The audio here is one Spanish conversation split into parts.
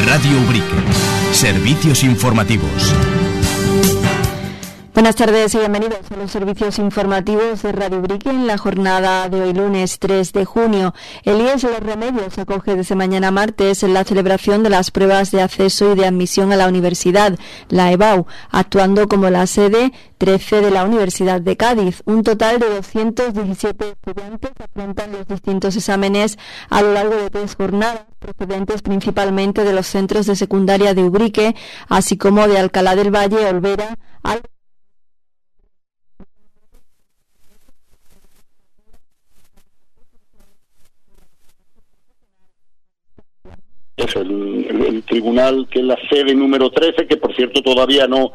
Radio Ubrique. Servicios informativos. Buenas tardes y bienvenidos a los servicios informativos de Radio Ubrique en la jornada de hoy lunes 3 de junio. El IES Los Remedios acoge desde mañana martes la celebración de las pruebas de acceso y de admisión a la universidad, la EBAU, actuando como la sede 13 de la Universidad de Cádiz. Un total de 217 estudiantes afrontan los distintos exámenes a lo largo de 3 jornadas, procedentes principalmente de los centros de secundaria de Ubrique, así como de Alcalá del Valle, Olvera, Eso, el tribunal, que es la sede número 13, que por cierto todavía no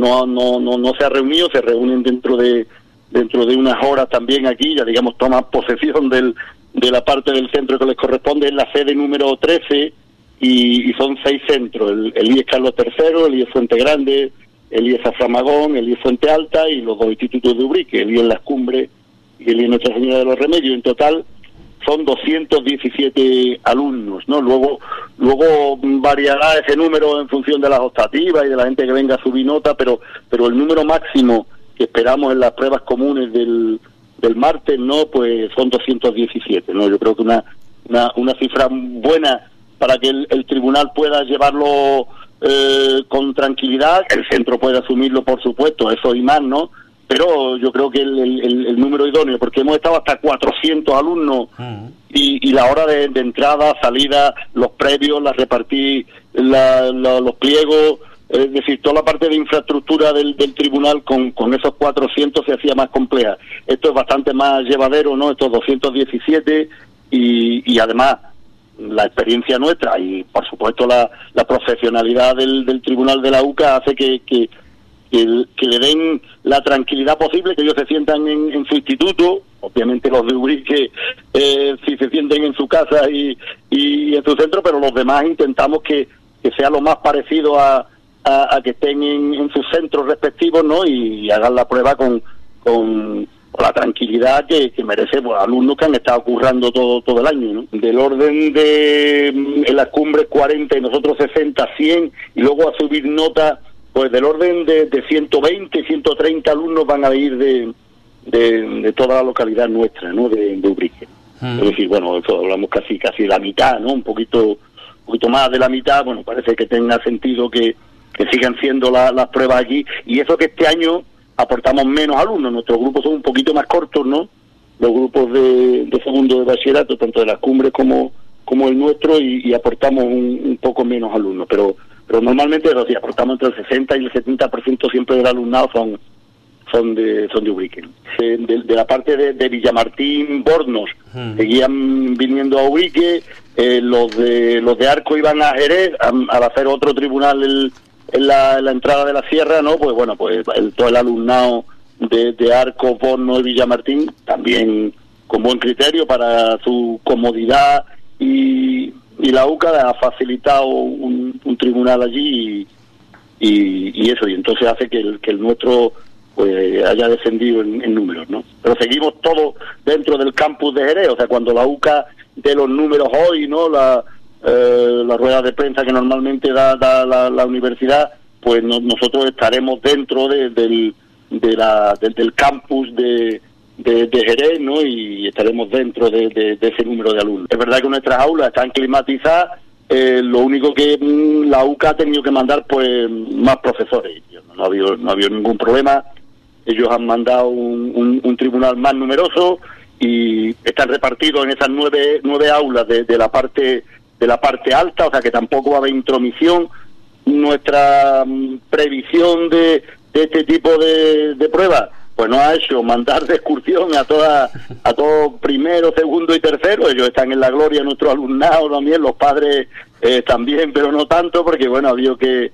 se ha reunido, se reúnen dentro de unas horas también aquí, ya digamos toman posesión de la parte del centro que les corresponde, es la sede número 13 y son 6 centros, el IES Carlos III, el IES Fuente Grande, el IES Aframagón, el IES Fuente Alta y los 2 institutos de Ubrique, el IES Las Cumbres y el IES Nuestra Señora de los Remedios. En total son 217 alumnos, ¿no? Luego variará ese número en función de las optativas y de la gente que venga a subir nota, pero el número máximo que esperamos en las pruebas comunes del martes, ¿no? Pues son 217, ¿no? Yo creo que una cifra buena para que el tribunal pueda llevarlo con tranquilidad, el centro puede asumirlo, por supuesto, eso y más, ¿no? Pero yo creo que el número idóneo, porque hemos estado hasta 400 alumnos y la hora de entrada, salida, los previos, la repartir, los pliegos, es decir, toda la parte de infraestructura del tribunal con esos 400 se hacía más compleja. Esto es bastante más llevadero, ¿no? Estos 217 y además la experiencia nuestra y por supuesto la profesionalidad del tribunal de la UCA hace que le den la tranquilidad posible, que ellos se sientan en su instituto, obviamente los de Ubrique si se sienten en su casa y en su centro, pero los demás intentamos que sea lo más parecido a que estén en sus centros respectivos, ¿no? Y hagan la prueba con la tranquilidad que merece pues, alumnos que han estado currando todo el año, ¿no? Del orden de en las cumbres 40 y nosotros 60, 100 y luego a subir nota. Pues del orden de 120, 130 alumnos van a ir de toda la localidad nuestra, ¿no? De Ubrique. Es decir, bueno, eso hablamos casi la mitad, ¿no? Un poquito más de la mitad. Bueno, parece que tenga sentido que sigan siendo las pruebas aquí. Y eso que este año aportamos menos alumnos. Nuestros grupos son un poquito más cortos, ¿no? Los grupos de segundo de bachillerato, tanto de las cumbres como el nuestro, y aportamos un poco menos alumnos. Pero normalmente si aportamos entre el 60 y el 70% siempre del alumnado son de Ubrique, ¿no? De la parte de Villamartín, Bornos, seguían viniendo a Ubrique, los de Arco iban a Jerez, al hacer otro tribunal en la entrada de la sierra, ¿no? Pues bueno, pues todo el alumnado de Arco, Bornos y Villamartín, también con buen criterio para su comodidad y la UCA ha facilitado un tribunal allí y eso, y entonces hace que el nuestro pues haya descendido en números, ¿no? Pero seguimos todos dentro del campus de Jerez, o sea, cuando la UCA de los números hoy, ¿no? La rueda de prensa que normalmente da la universidad, pues nosotros estaremos dentro del campus de Jerez, ¿no? Y estaremos dentro de ese número de alumnos. Es verdad que nuestras aulas están climatizadas, lo único que la UCA ha tenido que mandar pues más profesores. No ha habido ningún problema. Ellos han mandado un tribunal más numeroso y están repartidos en esas nueve aulas de la parte alta, o sea que tampoco va a haber intromisión. Nuestra previsión de este tipo de pruebas pues nos ha hecho mandar de excursión a todos primero, segundo y tercero. Ellos están en la gloria, nuestro alumnado también, los padres también, pero no tanto, porque bueno, ha habido que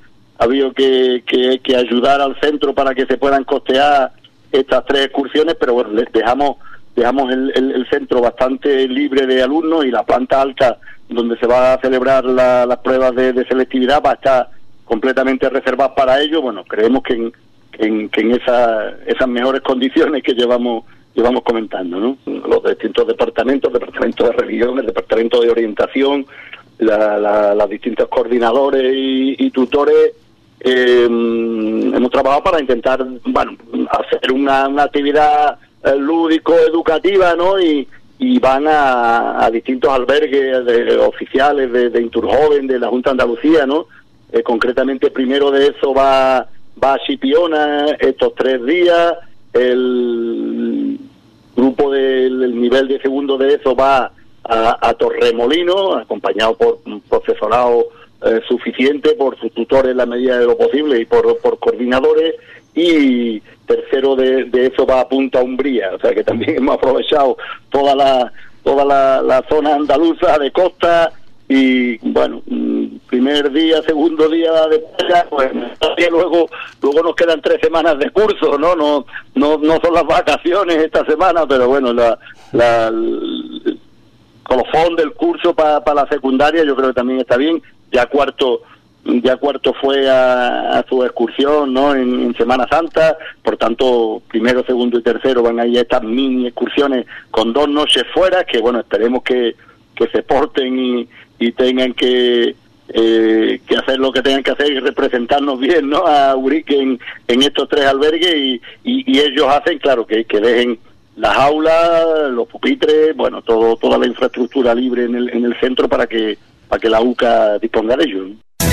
ayudar al centro para que se puedan costear estas 3 excursiones, pero bueno, les dejamos el centro bastante libre de alumnos, y la planta alta donde se va a celebrar las pruebas de selectividad va a estar completamente reservada para ellos. Bueno, creemos que en esas mejores condiciones que llevamos comentando, ¿no? Los distintos departamentos de religión, el departamento de orientación, los distintos coordinadores y tutores hemos trabajado para intentar, bueno, hacer una actividad lúdico-educativa, ¿no? Y van a distintos albergues oficiales de Inturjoven, de la Junta de Andalucía, ¿no? Concretamente, primero de eso va a Chipiona estos 3 días. El grupo del nivel de segundo de eso va a Torremolino, acompañado por un profesorado suficiente, por sus tutores en la medida de lo posible y por coordinadores. Y tercero de eso va a Punta Umbría, o sea que también hemos aprovechado toda la zona andaluza de costa. Y bueno, primer día, segundo día de playa, pues luego nos quedan 3 semanas de curso, no son las vacaciones esta semana, pero bueno, el colofón del curso para la secundaria yo creo que también está bien. Ya cuarto fue a su excursión, ¿no? En Semana Santa, por tanto primero, segundo y tercero van a ir a estas mini excursiones con 2 noches fuera, que bueno, esperemos que se porten y tengan que hacer lo que tengan que hacer y representarnos bien, ¿no? A Ubrique en estos 3 albergues y ellos hacen, claro, que dejen las aulas, los pupitres, bueno, toda la infraestructura libre en el centro para que la UCA disponga de ellos.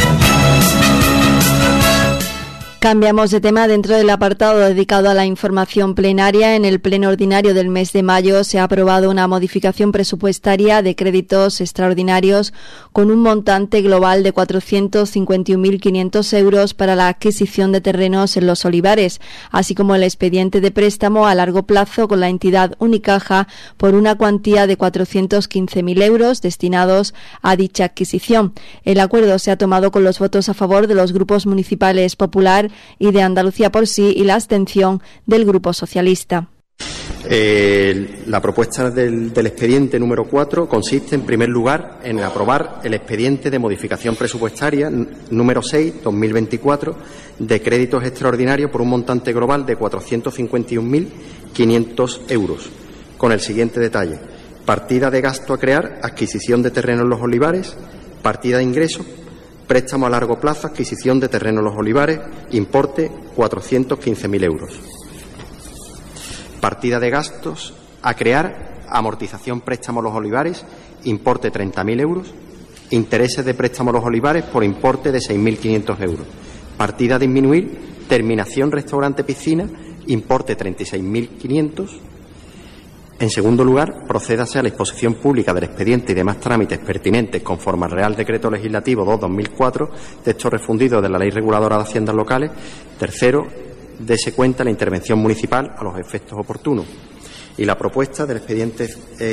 Cambiamos de tema. Dentro del apartado dedicado a la información plenaria, en el pleno ordinario del mes de mayo se ha aprobado una modificación presupuestaria de créditos extraordinarios con un montante global de 451.500 euros para la adquisición de terrenos en Los Olivares, así como el expediente de préstamo a largo plazo con la entidad Unicaja por una cuantía de 415.000 euros destinados a dicha adquisición. El acuerdo se ha tomado con los votos a favor de los grupos municipales Popular y de Andalucía por Sí y la abstención del Grupo Socialista. La propuesta del expediente número 4 consiste, en primer lugar, en aprobar el expediente de modificación presupuestaria número 6/2024 de créditos extraordinarios por un montante global de 451.500 euros, con el siguiente detalle: partida de gasto a crear, adquisición de terreno en Los Olivares; partida de ingresos, préstamo a largo plazo, adquisición de terreno en Los Olivares, importe 415.000 euros. Partida de gastos a crear, amortización préstamo a Los Olivares, importe 30.000 euros. Intereses de préstamo a Los Olivares por importe de 6.500 euros. Partida a disminuir, terminación restaurante piscina, importe 36.500. En segundo lugar, procédase a la exposición pública del expediente y demás trámites pertinentes conforme al Real Decreto Legislativo 2/2004, texto refundido de la Ley Reguladora de Haciendas Locales. Tercero, dése cuenta la intervención municipal a los efectos oportunos. Y la propuesta del expediente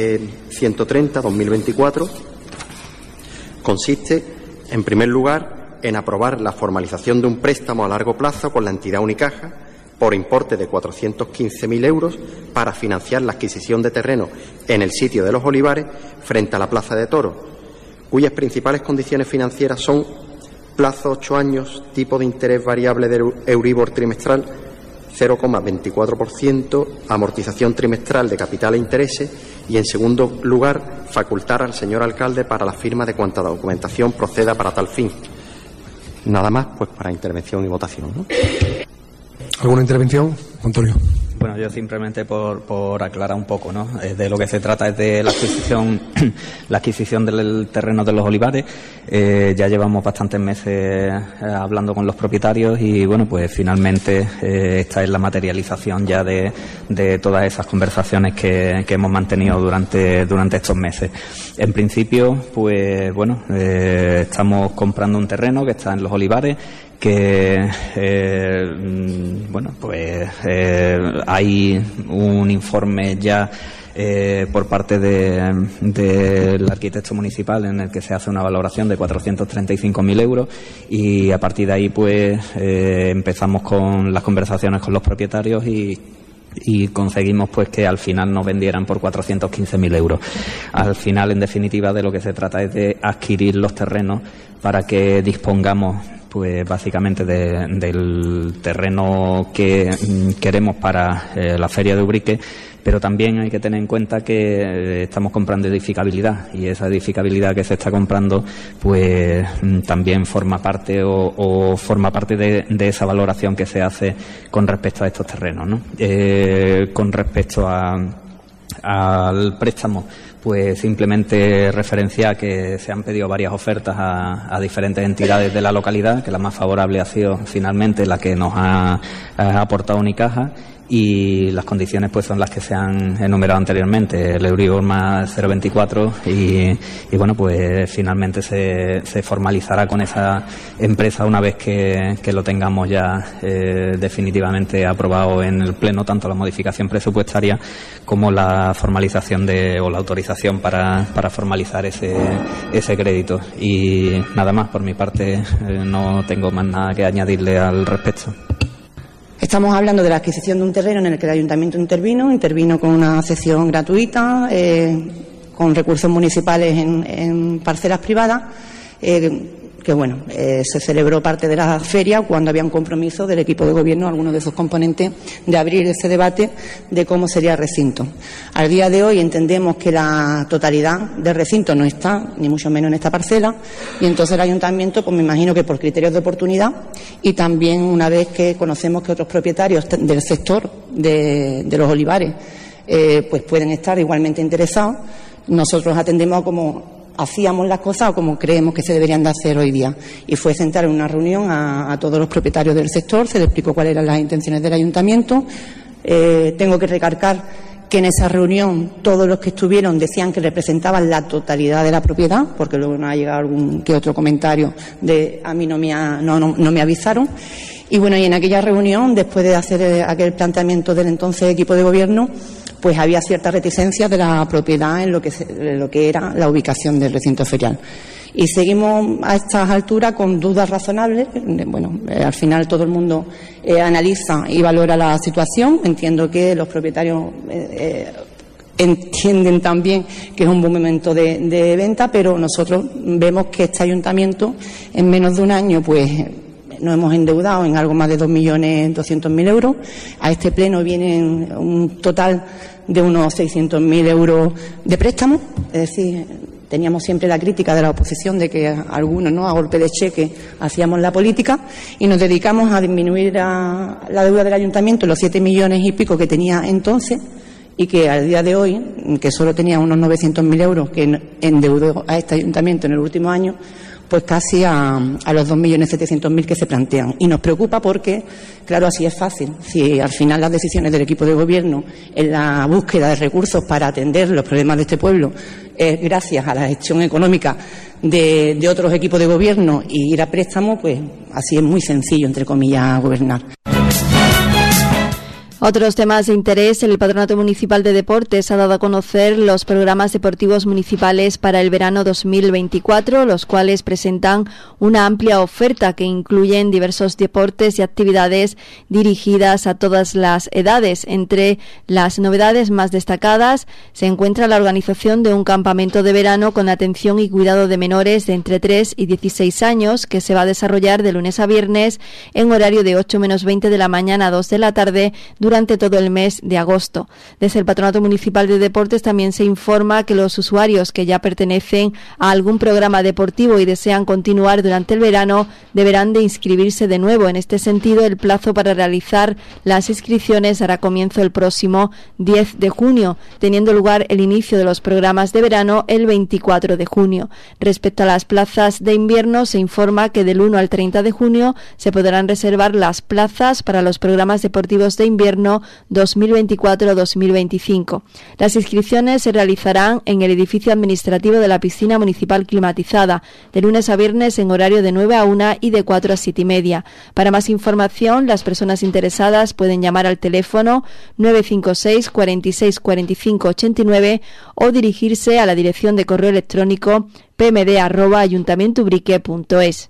130/2024 consiste, en primer lugar, en aprobar la formalización de un préstamo a largo plazo con la entidad Unicaja por importe de 415.000 euros para financiar la adquisición de terreno en el sitio de Los Olivares frente a la Plaza de Toros, cuyas principales condiciones financieras son plazo 8 años, tipo de interés variable de Euribor trimestral 0,24%, amortización trimestral de capital e intereses y, en segundo lugar, facultar al señor alcalde para la firma de cuanta documentación proceda para tal fin. Nada más, pues, para intervención y votación, ¿no? ¿Alguna intervención, Antonio? Bueno, yo simplemente por aclarar un poco, ¿no? De lo que se trata es de la adquisición del terreno de Los Olivares. Ya llevamos bastantes meses hablando con los propietarios y, bueno, pues finalmente esta es la materialización ya de todas esas conversaciones que hemos mantenido durante estos meses. En principio, pues bueno, estamos comprando un terreno que está en Los Olivares, que bueno, pues hay un informe ya por parte del arquitecto municipal en el que se hace una valoración de 435.000 euros y a partir de ahí pues empezamos con las conversaciones con los propietarios y conseguimos pues que al final nos vendieran por 415.000 euros. Al final, en definitiva, de lo que se trata es de adquirir los terrenos para que dispongamos pues básicamente del terreno que queremos para la Feria de Ubrique Pero también hay que tener en cuenta que estamos comprando edificabilidad, y esa edificabilidad que se está comprando pues también forma parte o forma parte de esa valoración que se hace con respecto a estos terrenos, ¿no? Con respecto al préstamo, pues simplemente referenciar que se han pedido varias ofertas a diferentes entidades de la localidad, que la más favorable ha sido finalmente la que nos ha aportado Unicaja, y las condiciones pues son las que se han enumerado anteriormente, el Euribor más 0,24 y bueno, pues finalmente se formalizará con esa empresa una vez que lo tengamos ya definitivamente aprobado en el Pleno, tanto la modificación presupuestaria como la formalización o la autorización para formalizar ese crédito. Y nada más, por mi parte no tengo más nada que añadirle al respecto. Estamos hablando de la adquisición de un terreno en el que el Ayuntamiento intervino con una cesión gratuita, con recursos municipales en parcelas privadas, que bueno, se celebró parte de la feria cuando había un compromiso del equipo de gobierno, algunos de sus componentes, de abrir ese debate de cómo sería el recinto. Al día de hoy entendemos que la totalidad del recinto no está, ni mucho menos en esta parcela, y entonces el Ayuntamiento, pues me imagino que por criterios de oportunidad, y también una vez que conocemos que otros propietarios del sector de los olivares pues pueden estar igualmente interesados, nosotros atendemos como hacíamos las cosas o como creemos que se deberían de hacer hoy día. Y fue sentar en una reunión a todos los propietarios del sector, se les explicó cuáles eran las intenciones del Ayuntamiento. Tengo que recalcar que en esa reunión todos los que estuvieron decían que representaban la totalidad de la propiedad, porque luego nos ha llegado algún que otro comentario de a mí no me avisaron. Y bueno, y en aquella reunión, después de hacer aquel planteamiento del entonces equipo de gobierno, pues había cierta reticencia de la propiedad en lo que era la ubicación del recinto ferial. Y seguimos a estas alturas con dudas razonables. Bueno, al final todo el mundo analiza y valora la situación. Entiendo que los propietarios entienden también que es un buen momento de venta, pero nosotros vemos que este ayuntamiento en menos de un año pues nos hemos endeudado en algo más de 2.200.000 euros. A este pleno vienen un total de unos 600.000 euros de préstamo. Es decir, teníamos siempre la crítica de la oposición de que algunos, ¿no?, a golpe de cheque hacíamos la política, y nos dedicamos a disminuir la deuda del ayuntamiento, los 7 millones y pico que tenía entonces, y que al día de hoy, que solo tenía unos 900.000 euros que endeudó a este ayuntamiento en el último año, pues casi a los 2.700.000 que se plantean. Y nos preocupa porque, claro, así es fácil. Si al final las decisiones del equipo de gobierno en la búsqueda de recursos para atender los problemas de este pueblo es gracias a la gestión económica de otros equipos de gobierno y ir a préstamo, pues así es muy sencillo, entre comillas, gobernar. Otros temas de interés: el Patronato Municipal de Deportes ha dado a conocer los programas deportivos municipales para el verano 2024, los cuales presentan una amplia oferta que incluyen diversos deportes y actividades dirigidas a todas las edades. Entre las novedades más destacadas se encuentra la organización de un campamento de verano con atención y cuidado de menores de entre 3 y 16 años, que se va a desarrollar de lunes a viernes en horario de 8:20 de la mañana a 2 de la tarde durante todo el mes de agosto. Desde el Patronato Municipal de Deportes también se informa que los usuarios que ya pertenecen a algún programa deportivo y desean continuar durante el verano deberán de inscribirse de nuevo. En este sentido, el plazo para realizar las inscripciones dará comienzo el próximo 10 de junio, teniendo lugar el inicio de los programas de verano el 24 de junio. Respecto a las plazas de invierno, se informa que del 1 al 30 de junio se podrán reservar las plazas para los programas deportivos de invierno 2024-2025. Las inscripciones se realizarán en el edificio administrativo de la piscina municipal climatizada, de lunes a viernes en horario de 9 a 1 y de 4 a 7:30. Para más información, las personas interesadas pueden llamar al teléfono 956 46 45 89 o dirigirse a la dirección de correo electrónico pmd@ayuntamientoubrique.es.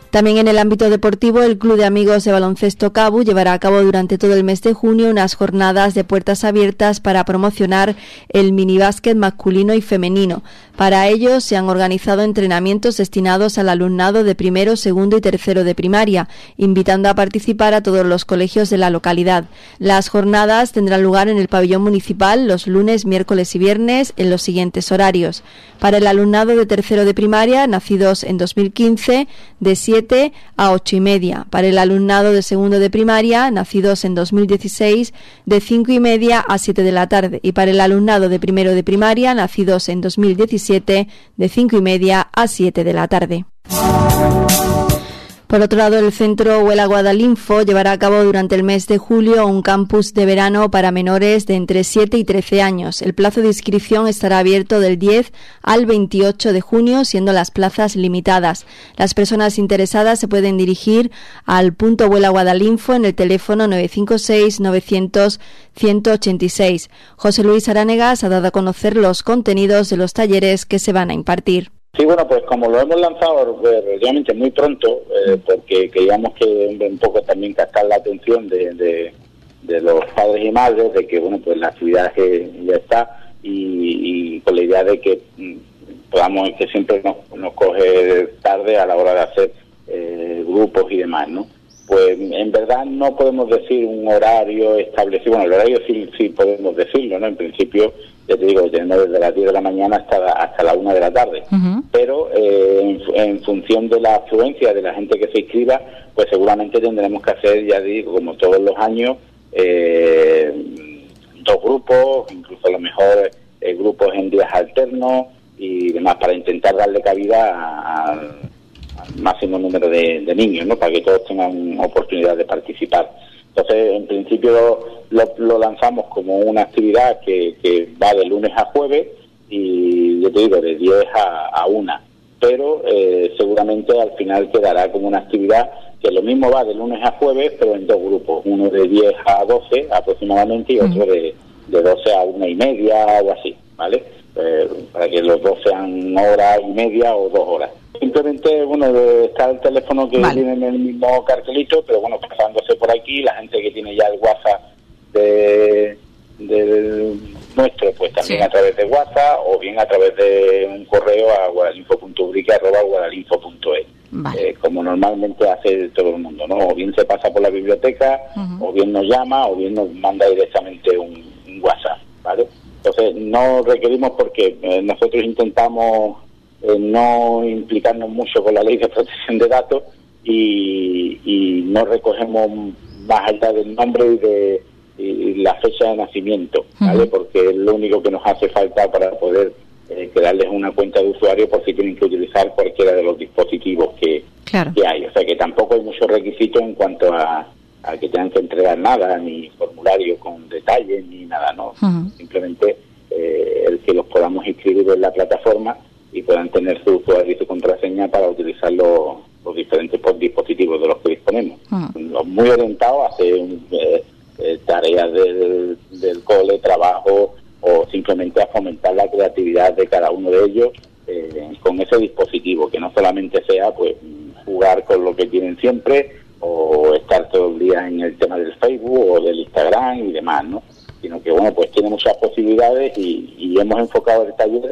También en el ámbito deportivo, el Club de Amigos de Baloncesto Cabu llevará a cabo durante todo el mes de junio unas jornadas de puertas abiertas para promocionar el minibásquet masculino y femenino. Para ello se han organizado entrenamientos destinados al alumnado de primero, segundo y tercero de primaria, invitando a participar a todos los colegios de la localidad. Las jornadas tendrán lugar en el pabellón municipal los lunes, miércoles y viernes en los siguientes horarios. Para el alumnado de tercero de primaria, nacidos en 2015, de 7 a 8:30. Para el alumnado de segundo de primaria, nacidos en 2016, de 5:30 a 7 de la tarde. Y para el alumnado de primero de primaria, nacidos en 2017, de 5:30 a 7 de la tarde. Por otro lado, el Centro Huela Guadalinfo llevará a cabo durante el mes de julio un campus de verano para menores de entre 7 y 13 años. El plazo de inscripción estará abierto del 10 al 28 de junio, siendo las plazas limitadas. Las personas interesadas se pueden dirigir al punto Huela Guadalinfo en el teléfono 956 900 186. José Luis Aránegas ha dado a conocer los contenidos de los talleres que se van a impartir. Sí, bueno, pues como lo hemos lanzado relativamente muy pronto, porque queríamos que un poco también captar la atención de los padres y madres, de que, bueno, pues la actividad ya está, y con la idea de que podamos, que siempre nos coge tarde a la hora de hacer grupos y demás, ¿no? Pues en verdad no podemos decir un horario establecido. Bueno, el horario sí podemos decirlo, ¿no? En principio, ya te digo, tenemos desde las 10 de la mañana hasta la 1 de la tarde. Uh-huh. Pero en función de la afluencia de la gente que se inscriba, pues seguramente tendremos que hacer, ya digo, como todos los años, 2 grupos, incluso a lo mejor grupos en días alternos y demás, para intentar darle cabida al máximo número de niños, ¿no? Para que todos tengan oportunidad de participar. Entonces, en principio lo lanzamos como una actividad que va de lunes a jueves y, yo te digo, de 10 a 1. Pero seguramente al final quedará como una actividad que lo mismo va de lunes a jueves, pero en 2 grupos. Uno de 10 a 12 aproximadamente y otro de 12 a 1:30 o así, ¿vale? Para que los 2 sean hora y media o 2 horas. Simplemente, bueno, está el teléfono que viene en el mismo cartelito, pero bueno, pasándose por aquí, la gente que tiene ya el WhatsApp del nuestro, pues también a través de WhatsApp o bien a través de un correo a guadalinfo.ubrique@guadalinfo.es. Vale. Como normalmente hace todo el mundo, ¿no? O bien se pasa por la biblioteca, o bien nos llama, o bien nos manda directamente un WhatsApp, ¿vale? Entonces, no requerimos porque nosotros intentamos no implicarnos mucho con la ley de protección de datos y no recogemos más allá del nombre y la fecha de nacimiento, ¿vale? Porque es lo único que nos hace falta para poder crearles una cuenta de usuario por si tienen que utilizar cualquiera de los dispositivos que hay. O sea que tampoco hay muchos requisitos en cuanto a que tengan que entregar nada, ni formulario con detalles, ni nada, ¿no? Simplemente el que los podamos inscribir en la plataforma y puedan tener su usuario y su contraseña para utilizar los diferentes dispositivos de los que disponemos. Los muy orientados a hacer tareas del cole, trabajo o simplemente a fomentar la creatividad de cada uno de ellos con ese dispositivo, que no solamente sea pues jugar con lo que tienen siempre o estar todo el día en el tema del Facebook o del Instagram y demás, ¿no? Sino que, bueno, pues tiene muchas posibilidades y hemos enfocado el taller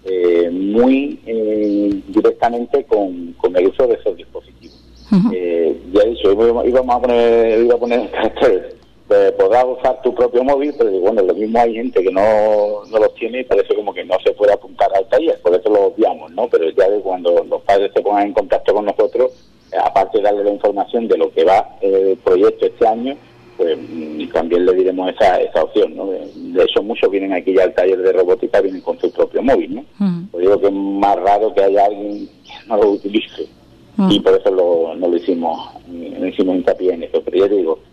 muy directamente con el uso de esos dispositivos. Ya he dicho, iba a poner el cartel, podrás usar tu propio móvil, pero bueno, lo mismo hay gente que no los tiene y parece como que no se puede apuntar al taller, por eso lo obviamos, ¿no? Pero ya de cuando los padres se pongan en contacto con nosotros, aparte de darle la información de lo que va el proyecto este año, pues también le diremos esa opción, ¿no? De hecho, muchos vienen aquí ya al taller de robótica, vienen con su propio móvil, ¿no? Pues digo que es más raro que haya alguien que no lo utilice, y por eso no lo hicimos hincapié en eso. Pero ya te digo,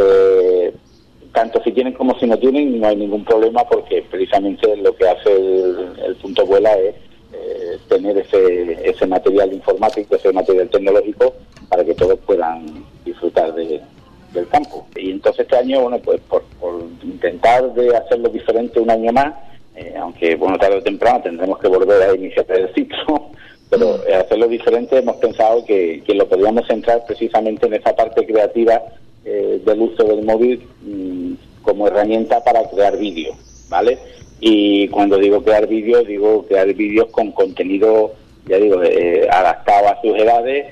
tanto si tienen como si no tienen, no hay ningún problema, porque precisamente lo que hace el punto Vuela es tener ese material informático, ese material tecnológico, para que todos puedan disfrutar del campo. Y entonces este año, bueno, pues por intentar de hacerlo diferente un año más, aunque bueno, tarde o temprano tendremos que volver a iniciar el ciclo, Pero hacerlo diferente hemos pensado que lo podríamos centrar precisamente en esa parte creativa del uso del móvil como herramienta para crear vídeos, ¿vale? Y cuando digo crear vídeos con contenido, ya digo, adaptado a sus edades,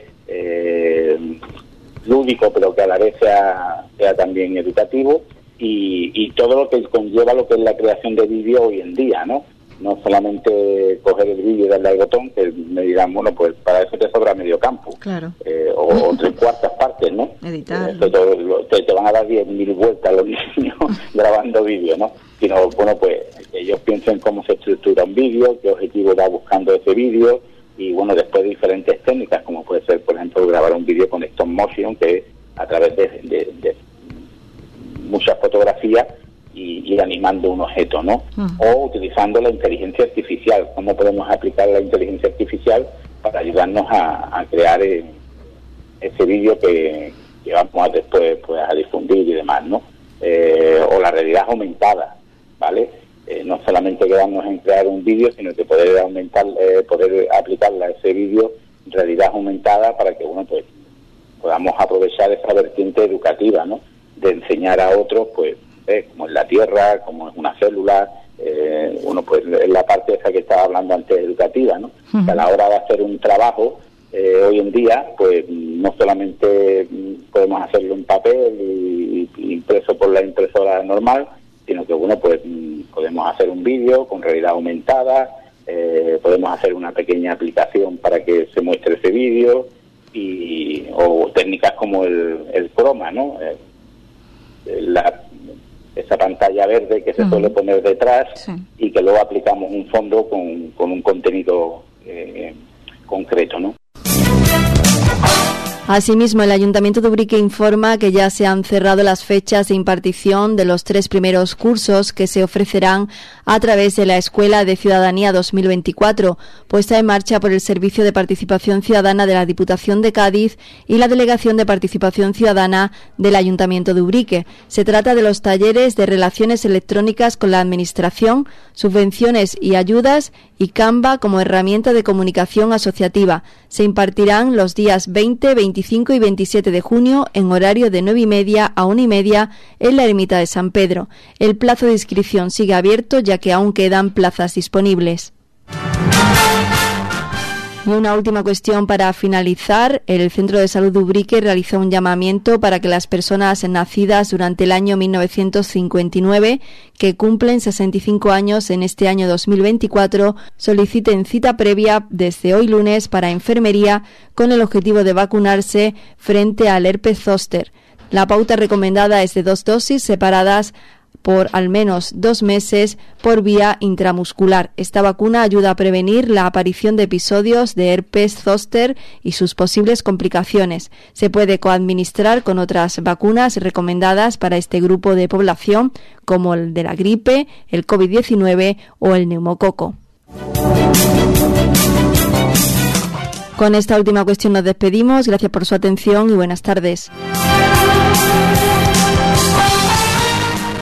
lúdico, pero que a la vez sea también educativo, y todo lo que conlleva lo que es la creación de vídeo hoy en día, ¿no? No solamente coger el vídeo y darle al botón, que me dirán, bueno, pues para eso te sobra medio campo. Claro. O 3/4 partes, ¿no? Editar. Te van a dar 10.000 vueltas los niños grabando vídeo, ¿no? Sino, bueno, pues ellos piensen cómo se estructura un vídeo, qué objetivo va buscando ese vídeo, y bueno, después diferentes técnicas, como puede ser, por ejemplo, grabar un vídeo con stop motion, que es a través de muchas fotografías, y animando un objeto, ¿no? O utilizando la inteligencia artificial. ¿Cómo podemos aplicar la inteligencia artificial para ayudarnos a crear ese vídeo que vamos a después pues a difundir y demás, ¿no? O la realidad aumentada, ¿vale? No solamente quedarnos en crear un vídeo, sino que poder aplicarla a ese vídeo realidad aumentada para que, bueno, pues podamos aprovechar esa vertiente educativa, ¿no? De enseñar a otros, pues, como es la Tierra, como es una célula, pues es la parte esa que estaba hablando antes educativa, ¿no? Que a la hora de hacer un trabajo, hoy en día, pues no solamente podemos hacerlo en papel y impreso por la impresora normal, sino que, bueno, pues podemos hacer un vídeo con realidad aumentada, podemos hacer una pequeña aplicación para que se muestre ese vídeo, o técnicas como el croma, ¿no? Esa pantalla verde que se suele poner detrás, sí, y que luego aplicamos un fondo con un contenido concreto, ¿no? Asimismo, el Ayuntamiento de Ubrique informa que ya se han cerrado las fechas de impartición de los 3 primeros cursos que se ofrecerán a través de la Escuela de Ciudadanía 2024, puesta en marcha por el Servicio de Participación Ciudadana de la Diputación de Cádiz y la Delegación de Participación Ciudadana del Ayuntamiento de Ubrique. Se trata de los talleres de Relaciones Electrónicas con la Administración, Subvenciones y Ayudas y Canva como herramienta de comunicación asociativa. Se impartirán los días 20, 25 y 27 de junio en horario de 9:30 a 1:30 en la Ermita de San Pedro. El plazo de inscripción sigue abierto ya que aún quedan plazas disponibles. Y una última cuestión para finalizar. El Centro de Salud de Ubrique realizó un llamamiento para que las personas nacidas durante el año 1959, que cumplen 65 años en este año 2024, soliciten cita previa desde hoy lunes para enfermería con el objetivo de vacunarse frente al herpes zóster. La pauta recomendada es de 2 dosis separadas por al menos 2 meses por vía intramuscular. Esta vacuna ayuda a prevenir la aparición de episodios de herpes zóster y sus posibles complicaciones. Se puede coadministrar con otras vacunas recomendadas para este grupo de población, como el de la gripe, el COVID-19 o el neumococo. Con esta última cuestión nos despedimos. Gracias por su atención y buenas tardes.